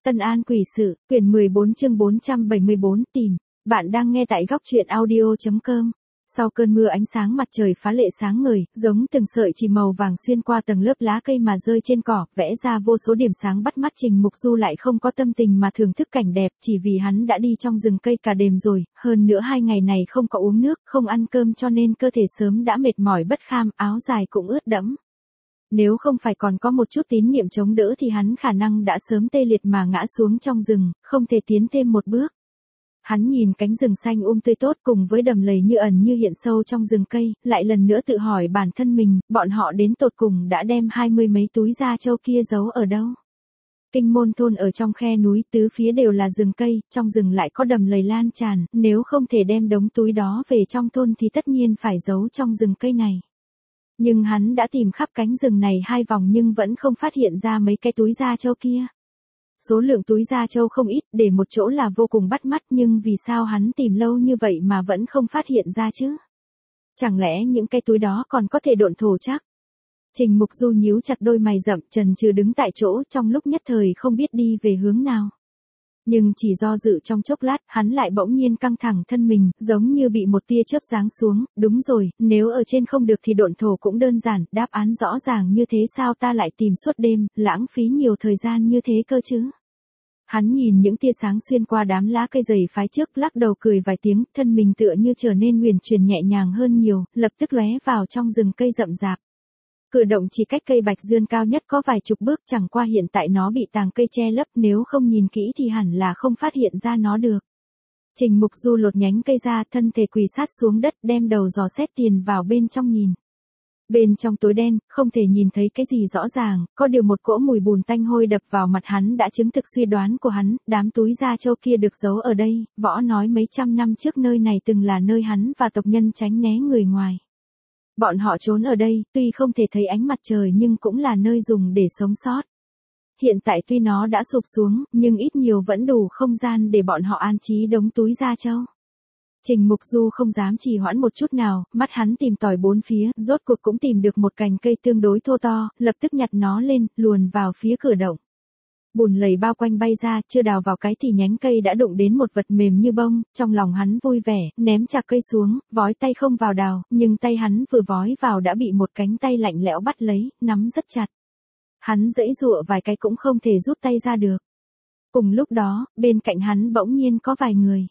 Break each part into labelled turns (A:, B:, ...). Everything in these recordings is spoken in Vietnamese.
A: Tân An Quỷ Sự, quyển 14 chương 474 tìm. Bạn đang nghe tại góc truyện audio.com. Sau cơn mưa ánh sáng mặt trời phá lệ sáng ngời, giống từng sợi chì màu vàng xuyên qua tầng lớp lá cây mà rơi trên cỏ, vẽ ra vô số điểm sáng bắt mắt. Trình Mục Du lại không có tâm tình mà thưởng thức cảnh đẹp, chỉ vì hắn đã đi trong rừng cây cả đêm rồi, hơn nữa 2 ngày này không có uống nước, không ăn cơm cho nên cơ thể sớm đã mệt mỏi bất kham, áo dài cũng ướt đẫm. Nếu không phải còn có một chút tín niệm chống đỡ thì hắn khả năng đã sớm tê liệt mà ngã xuống trong rừng, không thể tiến thêm một bước. Hắn nhìn cánh rừng xanh tươi tốt cùng với đầm lầy như ẩn như hiện sâu trong rừng cây, lại lần nữa tự hỏi bản thân mình, bọn họ đến tột cùng đã đem 20 mấy túi da trâu kia giấu ở đâu. Kinh Môn thôn ở trong khe núi, tứ phía đều là rừng cây, trong rừng lại có đầm lầy lan tràn, nếu không thể đem đống túi đó về trong thôn thì tất nhiên phải giấu trong rừng cây này. Nhưng hắn đã tìm khắp cánh rừng này 2 vòng nhưng vẫn không phát hiện ra mấy cái túi da trâu kia. Số lượng túi da trâu không ít, để một chỗ là vô cùng bắt mắt, nhưng vì sao hắn tìm lâu như vậy mà vẫn không phát hiện ra chứ? Chẳng lẽ những cái túi đó còn có thể độn thổ chắc? Trình Mục Du nhíu chặt đôi mày rậm, chần chừ đứng tại chỗ, trong lúc nhất thời không biết đi về hướng nào. Nhưng chỉ do dự trong chốc lát, hắn lại bỗng nhiên căng thẳng thân mình, giống như bị một tia chớp giáng xuống. Đúng rồi, nếu ở trên không được thì độn thổ cũng đơn giản, đáp án rõ ràng như thế, sao ta lại tìm suốt đêm, lãng phí nhiều thời gian như thế cơ chứ? Hắn nhìn những tia sáng xuyên qua đám lá cây dày phái trước, lắc đầu cười vài tiếng, thân mình tựa như trở nên huyền chuyển nhẹ nhàng hơn nhiều, lập tức lóe vào trong rừng cây rậm rạp. Cửa động chỉ cách cây bạch dương cao nhất có vài chục bước, chẳng qua hiện tại nó bị tàng cây che lấp, nếu không nhìn kỹ thì hẳn là không phát hiện ra nó được. Trình Mục Du lột nhánh cây ra, thân thể quỳ sát xuống đất, đem đầu dò xét tiền vào bên trong nhìn. Bên trong tối đen, không thể nhìn thấy cái gì rõ ràng, có điều một cỗ mùi bùn tanh hôi đập vào mặt hắn đã chứng thực suy đoán của hắn, đám túi da trâu kia được giấu ở đây, võ nói mấy trăm năm trước nơi này từng là nơi hắn và tộc nhân tránh né người ngoài. Bọn họ trốn ở đây, tuy không thể thấy ánh mặt trời nhưng cũng là nơi dùng để sống sót. Hiện tại tuy nó đã sụp xuống, nhưng ít nhiều vẫn đủ không gian để bọn họ an trí đống túi da trâu. Trình Mục Du không dám trì hoãn một chút nào, mắt hắn tìm tòi bốn phía, rốt cuộc cũng tìm được một cành cây tương đối thô to, lập tức nhặt nó lên, luồn vào phía cửa động. Bùn lầy bao quanh bay ra, chưa đào vào cái thì nhánh cây đã đụng đến một vật mềm như bông, trong lòng hắn vui vẻ, ném chạc cây xuống, vói tay không vào đào, nhưng tay hắn vừa vói vào đã bị một cánh tay lạnh lẽo bắt lấy, nắm rất chặt. Hắn giãy giụa vài cái cũng không thể rút tay ra được. Cùng lúc đó, bên cạnh hắn bỗng nhiên có vài người.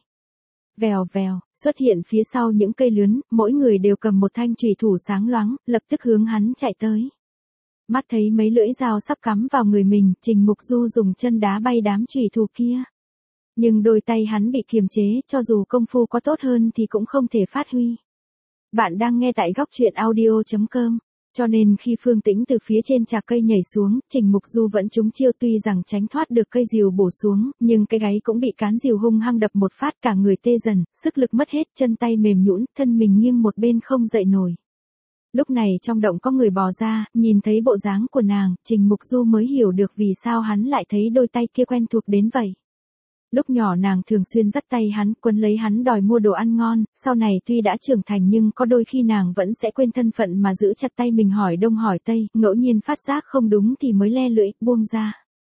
A: Vèo vèo, xuất hiện phía sau những cây lớn, mỗi người đều cầm một thanh chùy thủ sáng loáng, lập tức hướng hắn chạy tới. Mắt thấy mấy lưỡi dao sắp cắm vào người mình, Trình Mục Du dùng chân đá bay đám chùy thủ kia. Nhưng đôi tay hắn bị kiềm chế, cho dù công phu có tốt hơn thì cũng không thể phát huy. Bạn đang nghe tại góc truyện audio.com. Cho nên khi Phương Tĩnh từ phía trên chạc cây nhảy xuống, Trình Mục Du vẫn trúng chiêu, tuy rằng tránh thoát được cây rìu bổ xuống, nhưng cái gáy cũng bị cán rìu hung hăng đập một phát, cả người tê dần, sức lực mất hết, chân tay mềm nhũn, thân mình nghiêng một bên không dậy nổi. Lúc này trong động có người bò ra, nhìn thấy bộ dáng của nàng, Trình Mục Du mới hiểu được vì sao hắn lại thấy đôi tay kia quen thuộc đến vậy. Lúc nhỏ nàng thường xuyên dắt tay hắn, quấn lấy hắn đòi mua đồ ăn ngon, sau này tuy đã trưởng thành nhưng có đôi khi nàng vẫn sẽ quên thân phận mà giữ chặt tay mình hỏi đông hỏi tây, ngẫu nhiên phát giác không đúng thì mới le lưỡi, buông ra.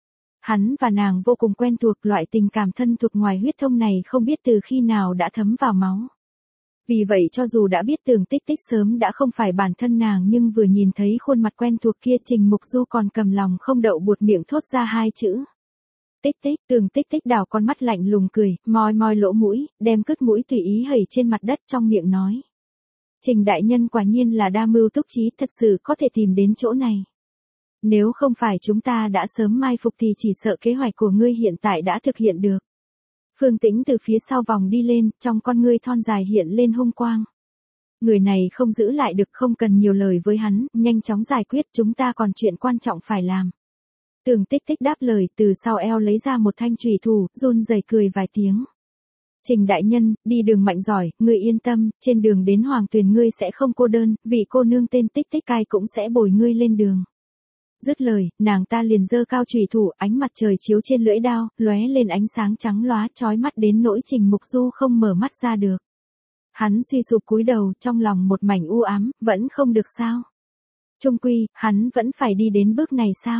A: Hắn và nàng vô cùng quen thuộc, loại tình cảm thân thuộc ngoài huyết thông này không biết từ khi nào đã thấm vào máu. Vì vậy cho dù đã biết Tường Tích Tích sớm đã không phải bản thân nàng nhưng vừa nhìn thấy khuôn mặt quen thuộc kia, Trình Mục Du còn cầm lòng không đậu buột miệng thốt ra 2 chữ. Tích Tích. Tường Tích Tích đảo con mắt lạnh lùng cười, moi moi lỗ mũi, đem cứt mũi tùy ý hẩy trên mặt đất, trong miệng nói. Trình đại nhân quả nhiên là đa mưu túc trí, thật sự có thể tìm đến chỗ này. Nếu không phải chúng ta đã sớm mai phục thì chỉ sợ kế hoạch của ngươi hiện tại đã thực hiện được. Phương Tĩnh từ phía sau vòng đi lên, trong con ngươi thon dài hiện lên hung quang. Người này không giữ lại được, không cần nhiều lời với hắn, nhanh chóng giải quyết, chúng ta còn chuyện quan trọng phải làm. Tường Tích Tích đáp lời, từ sau eo lấy ra một thanh chùy thủ, run rẩy cười vài tiếng. Trình đại nhân, đi đường mạnh giỏi, ngươi yên tâm, trên đường đến Hoàng Tuyền ngươi sẽ không cô đơn, vị cô nương tên Tích Tích cai cũng sẽ bồi ngươi lên đường. Dứt lời, nàng ta liền giơ cao chùy thủ, ánh mặt trời chiếu trên lưỡi đao, lóe lên ánh sáng trắng lóa chói mắt đến nỗi Trình Mục Du không mở mắt ra được. Hắn suy sụp cúi đầu, trong lòng một mảnh u ám, vẫn không được sao? Chung quy, hắn vẫn phải đi đến bước này sao?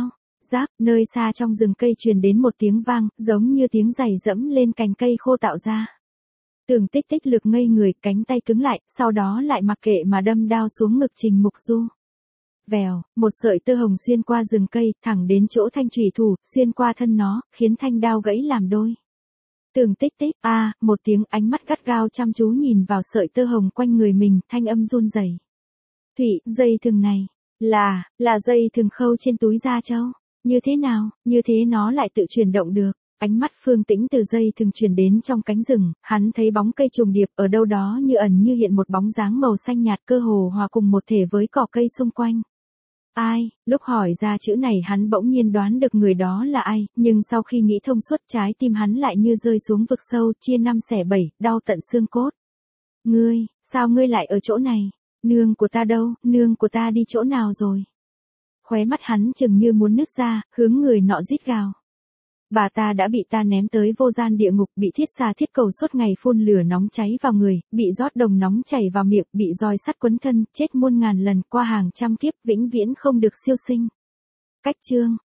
A: Giáp, nơi xa trong rừng cây truyền đến một tiếng vang, giống như tiếng giày dẫm lên cành cây khô tạo ra. Tưởng Tích Tích lực ngây người, cánh tay cứng lại, sau đó lại mặc kệ mà đâm đao xuống ngực Trình Mục Du. Vèo, một sợi tơ hồng xuyên qua rừng cây, thẳng đến chỗ thanh chủy thủ, xuyên qua thân nó, khiến thanh đao gãy làm đôi. Tưởng Tích Tích, một tiếng, ánh mắt gắt gao chăm chú nhìn vào sợi tơ hồng quanh người mình, thanh âm run rẩy. Thủy, dây thừng này, là dây thừng khâu trên túi da trâu. Như thế nào, như thế nó lại tự chuyển động được. Ánh mắt Phương Tĩnh từ dây thừng chuyển đến trong cánh rừng, hắn thấy bóng cây trùng điệp ở đâu đó như ẩn như hiện một bóng dáng màu xanh nhạt cơ hồ hòa cùng một thể với cỏ cây xung quanh. Ai, lúc hỏi ra chữ này hắn bỗng nhiên đoán được người đó là ai, nhưng sau khi nghĩ thông suốt trái tim hắn lại như rơi xuống vực sâu, chia năm xẻ bảy, đau tận xương cốt. Ngươi, sao ngươi lại ở chỗ này? Nương của ta đâu, nương của ta đi chỗ nào rồi? Khóe mắt hắn chừng như muốn nứt ra, hướng người nọ rít gào. Bà ta đã bị ta ném tới vô gian địa ngục, bị thiết xà thiết cầu suốt ngày phun lửa nóng cháy vào người, bị rót đồng nóng chảy vào miệng, bị roi sắt quấn thân, chết muôn ngàn lần, qua hàng trăm kiếp, vĩnh viễn không được siêu sinh. Cách chương